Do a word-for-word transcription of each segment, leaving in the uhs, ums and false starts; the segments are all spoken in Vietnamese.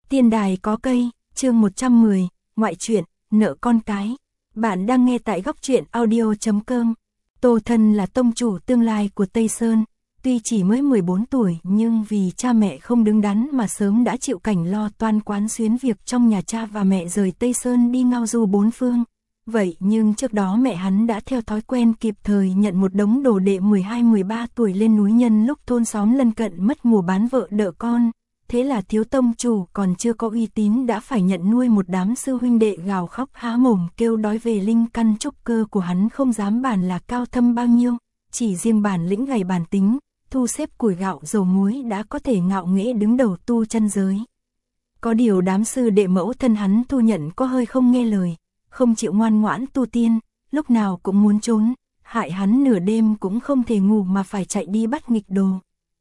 Tiên đài có cây, chương một trăm mười, ngoại truyện, nợ con cái. Bạn đang nghe tại góc truyện audio chấm com. Tô Thân là tông chủ tương lai của Tây Sơn, tuy chỉ mới mười bốn tuổi nhưng vì cha mẹ không đứng đắn mà sớm đã chịu cảnh lo toan quán xuyến việc trong nhà cha và mẹ rời Tây Sơn đi ngao du bốn phương. Vậy nhưng trước đó mẹ hắn đã theo thói quen kịp thời nhận một đống đồ đệ mười hai mười ba tuổi lên núi nhân lúc thôn xóm lân cận mất mùa bán vợ đỡ con. Thế là thiếu tông chủ còn chưa có uy tín đã phải nhận nuôi một đám sư huynh đệ gào khóc há mồm kêu đói về linh căn trúc cơ của hắn không dám bàn là cao thâm bao nhiêu, chỉ riêng bản lĩnh gầy bản tính, thu xếp củi gạo dầu muối đã có thể ngạo nghễ đứng đầu tu chân giới. Có điều đám sư đệ mẫu thân hắn thu nhận có hơi không nghe lời, không chịu ngoan ngoãn tu tiên, lúc nào cũng muốn trốn, hại hắn nửa đêm cũng không thể ngủ mà phải chạy đi bắt nghịch đồ.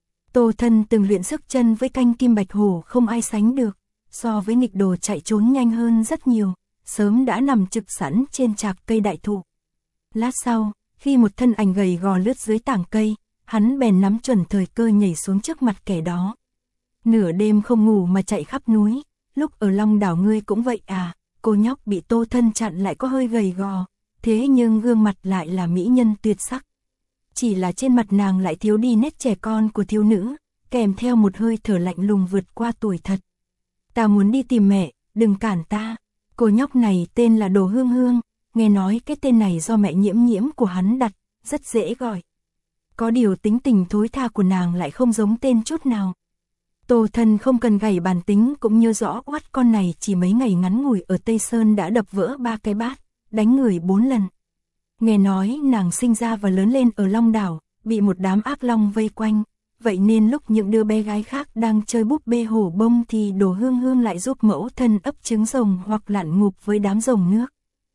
Tô Thân từng luyện sức chân với canh kim bạch hổ không ai sánh được, so với nghịch đồ chạy trốn nhanh hơn rất nhiều, sớm đã nằm trực sẵn trên trạc cây đại thụ. Lát sau, khi một thân ảnh gầy gò lướt dưới tảng cây, hắn bèn nắm chuẩn thời cơ nhảy xuống trước mặt kẻ đó. Nửa đêm không ngủ mà chạy khắp núi, lúc ở Long Đảo ngươi cũng vậy à? Cô nhóc bị Tô Thân chặn lại có hơi gầy gò, thế nhưng gương mặt lại là mỹ nhân tuyệt sắc. Chỉ là trên mặt nàng lại thiếu đi nét trẻ con của thiếu nữ, kèm theo một hơi thở lạnh lùng vượt qua tuổi thật. Ta muốn đi tìm mẹ, đừng cản ta. Cô nhóc này tên là Đồ Hương Hương, nghe nói cái tên này do mẹ Nhiễm Nhiễm của hắn đặt, rất dễ gọi. Có điều tính tình thối tha của nàng lại không giống tên chút nào. Tô Thân không cần gảy bản tính cũng nhớ rõ oát con này chỉ mấy ngày ngắn ngủi ở Tây Sơn đã đập vỡ ba cái bát, đánh người bốn lần. Nghe nói nàng sinh ra và lớn lên ở Long Đảo, bị một đám ác long vây quanh, vậy nên lúc những đứa bé gái khác đang chơi búp bê hổ bông thì Đồ Hương Hương lại giúp mẫu thân ấp trứng rồng hoặc lặn ngụp với đám rồng nước.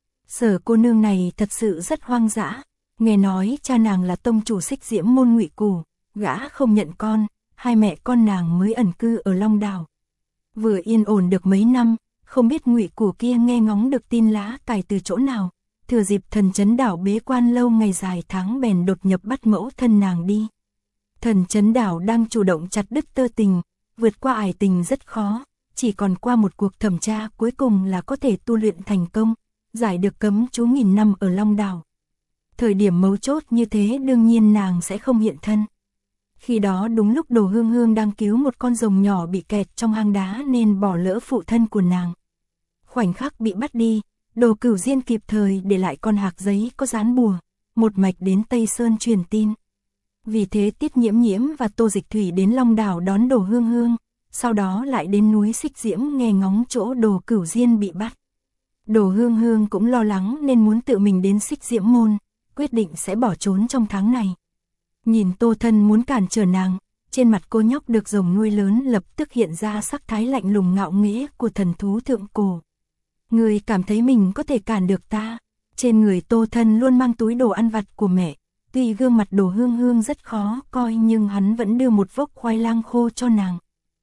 Sở cô nương này thật sự rất hoang dã, nghe nói cha nàng là tông chủ Xích Diễm môn Ngụy Cù, gã không nhận con, hai mẹ con nàng mới ẩn cư ở Long Đảo. Vừa yên ổn được mấy năm, không biết Ngụy Cù kia nghe ngóng được tin lá cải từ chỗ nào. Thừa dịp Thần Chấn Đảo bế quan lâu ngày dài tháng bèn đột nhập bắt mẫu thân nàng đi. Thần Chấn Đảo đang chủ động chặt đứt tơ tình, vượt qua ải tình rất khó, chỉ còn qua một cuộc thẩm tra cuối cùng là có thể tu luyện thành công, giải được cấm chú nghìn năm ở Long Đảo. Thời điểm mấu chốt như thế đương nhiên nàng sẽ không hiện thân. Khi đó đúng lúc Đồ Hương Hương đang cứu một con rồng nhỏ bị kẹt trong hang đá nên bỏ lỡ phụ thân của nàng. Khoảnh khắc bị bắt đi, Đồ Cửu Diên kịp thời để lại con hạc giấy có dán bùa, một mạch đến Tây Sơn truyền tin. Vì thế Tiết Nhiễm Nhiễm và Tô Dịch Thủy đến Long Đảo đón Đồ Hương Hương, sau đó lại đến núi Xích Diễm nghe ngóng chỗ Đồ Cửu Diên bị bắt. Đồ Hương Hương cũng lo lắng nên muốn tự mình đến Xích Diễm môn, quyết định sẽ bỏ trốn trong tháng này. Nhìn Tô Thân muốn cản trở nàng, trên mặt cô nhóc được rồng nuôi lớn lập tức hiện ra sắc thái lạnh lùng ngạo nghễ của thần thú thượng cổ. Người cảm thấy mình có thể cản được ta? Trên người Tô Thân luôn mang túi đồ ăn vặt của mẹ, tuy gương mặt Đồ Hương Hương rất khó coi nhưng hắn vẫn đưa một vốc khoai lang khô cho nàng.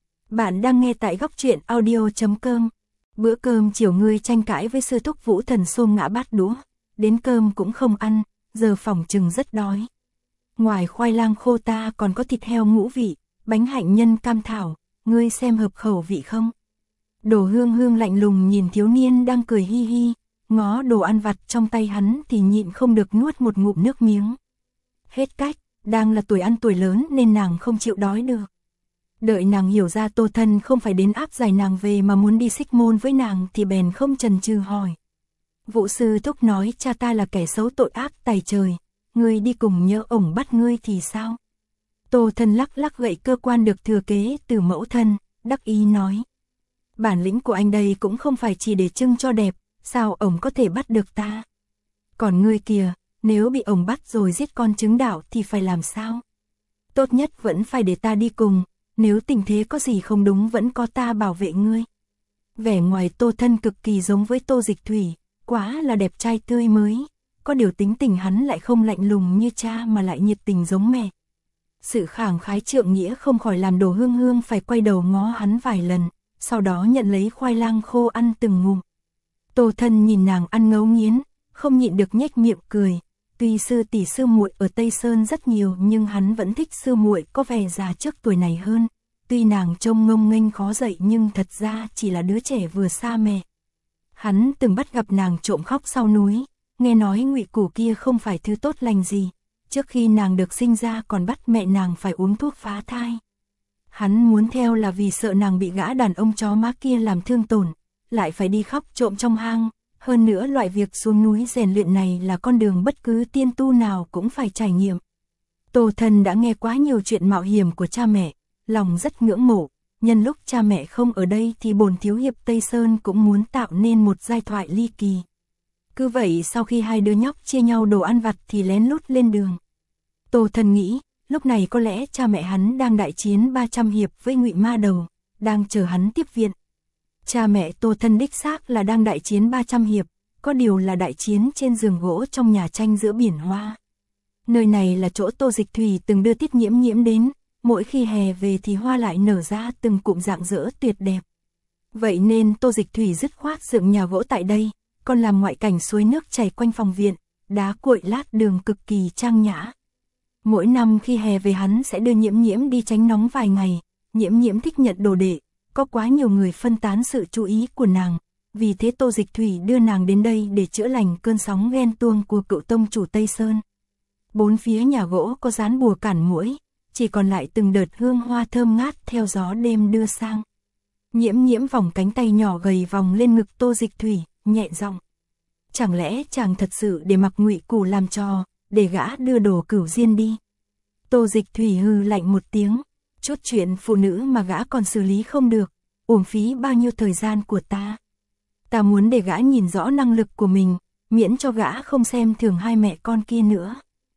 Bạn đang nghe tại góc truyện audio chấm com. Bữa cơm chiều ngươi tranh cãi với sư thúc Vũ Thần xôm ngã bát đũa, đến cơm cũng không ăn, giờ phỏng chừng rất đói. Ngoài khoai lang khô ta còn có thịt heo ngũ vị, bánh hạnh nhân cam thảo, ngươi xem hợp khẩu vị không? Đồ Hương Hương lạnh lùng nhìn thiếu niên đang cười hi hi, ngó đồ ăn vặt trong tay hắn thì nhịn không được nuốt một ngụm nước miếng. Hết cách, đang là tuổi ăn tuổi lớn nên nàng không chịu đói được. Đợi nàng hiểu ra Tô Thân không phải đến áp giải nàng về mà muốn đi Xích môn với nàng thì bèn không chần chừ hỏi. Vũ sư thúc nói cha ta là kẻ xấu tội ác tày trời, ngươi đi cùng nhỡ ổng bắt ngươi thì sao? Tô Thân lắc lắc gậy cơ quan được thừa kế từ mẫu thân, đắc ý nói. Bản lĩnh của anh đây cũng không phải chỉ để trưng cho đẹp, sao ổng có thể bắt được ta? Còn ngươi kìa, nếu bị ổng bắt rồi giết con trứng đảo thì phải làm sao? Tốt nhất vẫn phải để ta đi cùng, nếu tình thế có gì không đúng vẫn có ta bảo vệ ngươi. Vẻ ngoài Tô Thân cực kỳ giống với Tô Dịch Thủy, quá là đẹp trai tươi mới, có điều tính tình hắn lại không lạnh lùng như cha mà lại nhiệt tình giống mẹ. Sự khẳng khái trượng nghĩa không khỏi làm Đồ Hương Hương phải quay đầu ngó hắn vài lần, sau đó nhận lấy khoai lang khô ăn từng ngụm. Tô Thân nhìn nàng ăn ngấu nghiến, không nhịn được nhếch miệng cười, tuy sư tỷ sư muội ở Tây Sơn rất nhiều nhưng hắn vẫn thích sư muội có vẻ già trước tuổi này hơn, tuy nàng trông ngông nghênh khó dậy nhưng thật ra chỉ là đứa trẻ vừa xa mẹ. Hắn từng bắt gặp nàng trộm khóc sau núi, nghe nói Ngụy Củ kia không phải thứ tốt lành gì, trước khi nàng được sinh ra còn bắt mẹ nàng phải uống thuốc phá thai. Hắn muốn theo là vì sợ nàng bị gã đàn ông chó má kia làm thương tổn, lại phải đi khóc trộm trong hang, hơn nữa loại việc xuống núi rèn luyện này là con đường bất cứ tiên tu nào cũng phải trải nghiệm. Tô Thần đã nghe quá nhiều chuyện mạo hiểm của cha mẹ, lòng rất ngưỡng mộ, nhân lúc cha mẹ không ở đây thì bổn thiếu hiệp Tây Sơn cũng muốn tạo nên một giai thoại ly kỳ. Cứ vậy sau khi hai đứa nhóc chia nhau đồ ăn vặt thì lén lút lên đường. Tô Thần nghĩ, lúc này có lẽ cha mẹ hắn đang đại chiến ba trăm hiệp với Ngụy Ma Đầu, đang chờ hắn tiếp viện. Cha mẹ Tô Thần đích xác là đang đại chiến ba trăm hiệp, có điều là đại chiến trên giường gỗ trong nhà tranh giữa biển hoa. Nơi này là chỗ Tô Dịch Thủy từng đưa Tiết Nhiễm Nhiễm đến, mỗi khi hè về thì hoa lại nở ra từng cụm rạng rỡ tuyệt đẹp. Vậy nên Tô Dịch Thủy dứt khoát dựng nhà gỗ tại đây, còn làm ngoại cảnh suối nước chảy quanh phòng viện, đá cuội lát đường cực kỳ trang nhã. Mỗi năm khi hè về hắn sẽ đưa Nhiễm Nhiễm đi tránh nóng vài ngày, Nhiễm Nhiễm thích nhận đồ đệ, có quá nhiều người phân tán sự chú ý của nàng, vì thế Tô Dịch Thủy đưa nàng đến đây để chữa lành cơn sóng ghen tuông của cựu tông chủ Tây Sơn. Bốn phía nhà gỗ có dán bùa cản muỗi, chỉ còn lại từng đợt hương hoa thơm ngát theo gió đêm đưa sang. Nhiễm Nhiễm vòng cánh tay nhỏ gầy vòng lên ngực Tô Dịch Thủy, nhẹ giọng: chẳng lẽ chàng thật sự để mặc Ngụy Củ làm trò, để gã đưa đồ Cửu Diên đi? Tô Dịch Thủy hừ lạnh một tiếng, chút chuyện phụ nữ mà gã còn xử lý không được, uổng phí bao nhiêu thời gian của ta. Ta muốn để gã nhìn rõ năng lực của mình, miễn cho gã không xem thường hai mẹ con kia nữa.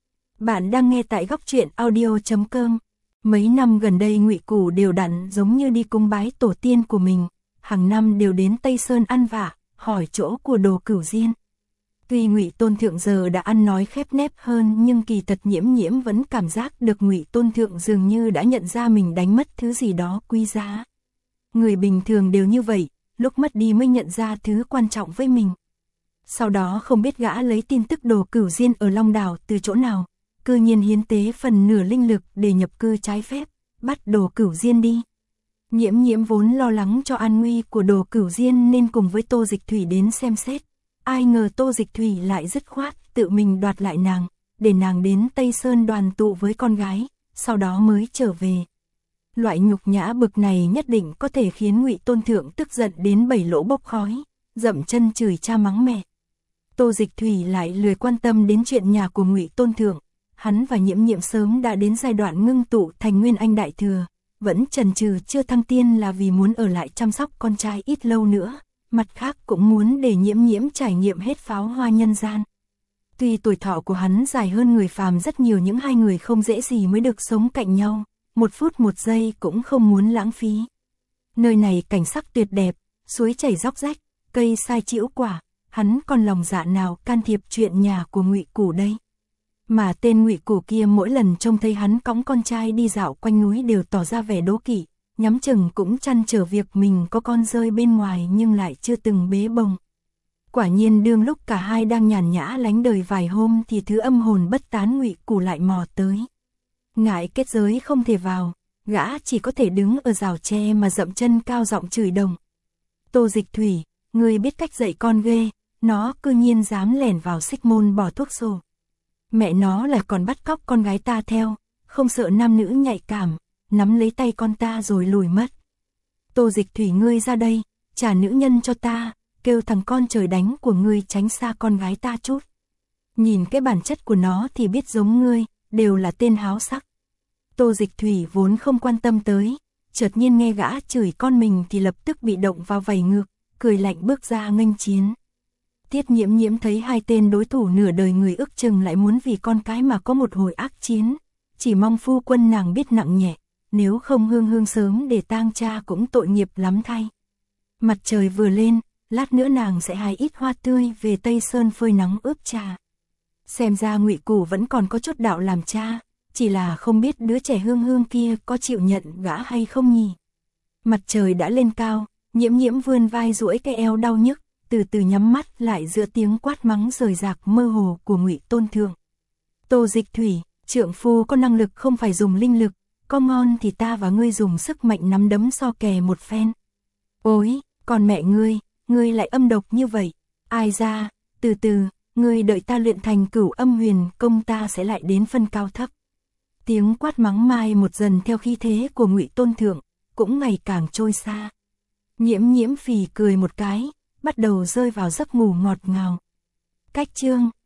Bạn đang nghe tại góc truyện audio chấm com. Mấy năm gần đây Ngụy Củ đều đặn giống như đi cúng bái tổ tiên của mình, hàng năm đều đến Tây Sơn ăn vạ, hỏi chỗ của đồ Cửu Diên. Tuy Ngụy Tôn Thượng giờ đã ăn nói khép nép hơn nhưng kỳ thật Nhiễm Nhiễm vẫn cảm giác được Ngụy Tôn Thượng dường như đã nhận ra mình đánh mất thứ gì đó quý giá. Người bình thường đều như vậy, lúc mất đi mới nhận ra thứ quan trọng với mình. Sau đó không biết gã lấy tin tức đồ Cửu Diên ở Long Đảo từ chỗ nào, cư nhiên hiến tế phần nửa linh lực để nhập cư trái phép, bắt đồ Cửu Diên đi. Nhiễm Nhiễm vốn lo lắng cho an nguy của đồ Cửu Diên nên cùng với Tô Dịch Thủy đến xem xét. Ai ngờ Tô Dịch Thủy lại dứt khoát tự mình đoạt lại nàng, để nàng đến Tây Sơn đoàn tụ với con gái, sau đó mới trở về. Loại nhục nhã bực này nhất định có thể khiến Ngụy Tôn Thượng tức giận đến bảy lỗ bốc khói, dậm chân chửi cha mắng mẹ. Tô Dịch Thủy lại lười quan tâm đến chuyện nhà của Ngụy Tôn Thượng, hắn và Nhiễm Nhiễm sớm đã đến giai đoạn ngưng tụ thành Nguyên Anh Đại Thừa, vẫn chần chừ chưa thăng tiên là vì muốn ở lại chăm sóc con trai ít lâu nữa, mặt khác cũng muốn để Nhiễm Nhiễm trải nghiệm hết pháo hoa nhân gian. Tuy tuổi thọ của hắn dài hơn người phàm rất nhiều nhưng hai người không dễ gì mới được sống cạnh nhau, một phút một giây cũng không muốn lãng phí. Nơi này cảnh sắc tuyệt đẹp, suối chảy róc rách, cây sai chĩu quả, hắn còn lòng dạ nào can thiệp chuyện nhà của Ngụy Củ đây. Mà tên Ngụy Củ kia mỗi lần trông thấy hắn cõng con trai đi dạo quanh núi đều tỏ ra vẻ đố kỵ, nhắm chừng cũng trăn trở việc mình có con rơi bên ngoài nhưng lại chưa từng bế bồng. Quả nhiên đương lúc cả hai đang nhàn nhã lánh đời vài hôm thì thứ âm hồn bất tán Ngụy Củ lại mò tới. Ngại kết giới không thể vào, gã chỉ có thể đứng ở rào tre mà dậm chân cao giọng chửi đồng. Tô Dịch Thủy, ngươi biết cách dạy con ghê, nó cư nhiên dám lẻn vào xích môn bỏ thuốc sổ. Mẹ nó là còn bắt cóc con gái ta theo, không sợ nam nữ nhạy cảm, nắm lấy tay con ta rồi lùi mất. Tô Dịch Thủy ngươi ra đây, trả nữ nhân cho ta, kêu thằng con trời đánh của ngươi tránh xa con gái ta chút. Nhìn cái bản chất của nó thì biết giống ngươi, đều là tên háo sắc. Tô Dịch Thủy vốn không quan tâm tới, chợt nhiên nghe gã chửi con mình thì lập tức bị động vào vảy ngược, cười lạnh bước ra nghênh chiến. Tiết Nhiễm Nhiễm thấy hai tên đối thủ nửa đời người ước chừng lại muốn vì con cái mà có một hồi ác chiến, chỉ mong phu quân nàng biết nặng nhẹ, nếu không hương hương sớm để tang cha cũng tội nghiệp lắm thay. Mặt trời vừa lên, lát nữa nàng sẽ hái ít hoa tươi về Tây Sơn phơi nắng ướp trà. Xem ra Ngụy Củ vẫn còn có chút đạo làm cha, chỉ là không biết đứa trẻ hương hương kia có chịu nhận gã hay không nhỉ. Mặt trời đã lên cao, Nhiễm Nhiễm vươn vai duỗi cái eo đau nhức, từ từ nhắm mắt lại giữa tiếng quát mắng rời rạc mơ hồ của Ngụy Tôn Thượng. Tô Dịch Thủy, trượng phu có năng lực không phải dùng linh lực, có ngon thì ta và ngươi dùng sức mạnh nắm đấm so kè một phen. Ôi, còn mẹ ngươi, ngươi lại âm độc như vậy. Ai ra, từ từ, ngươi đợi ta luyện thành cửu âm huyền công ta sẽ lại đến phân cao thấp. Tiếng quát mắng mai một dần theo khí thế của Ngụy Tôn Thượng, cũng ngày càng trôi xa. Nhiễm Nhiễm phì cười một cái, bắt đầu rơi vào giấc ngủ ngọt ngào. Cách chương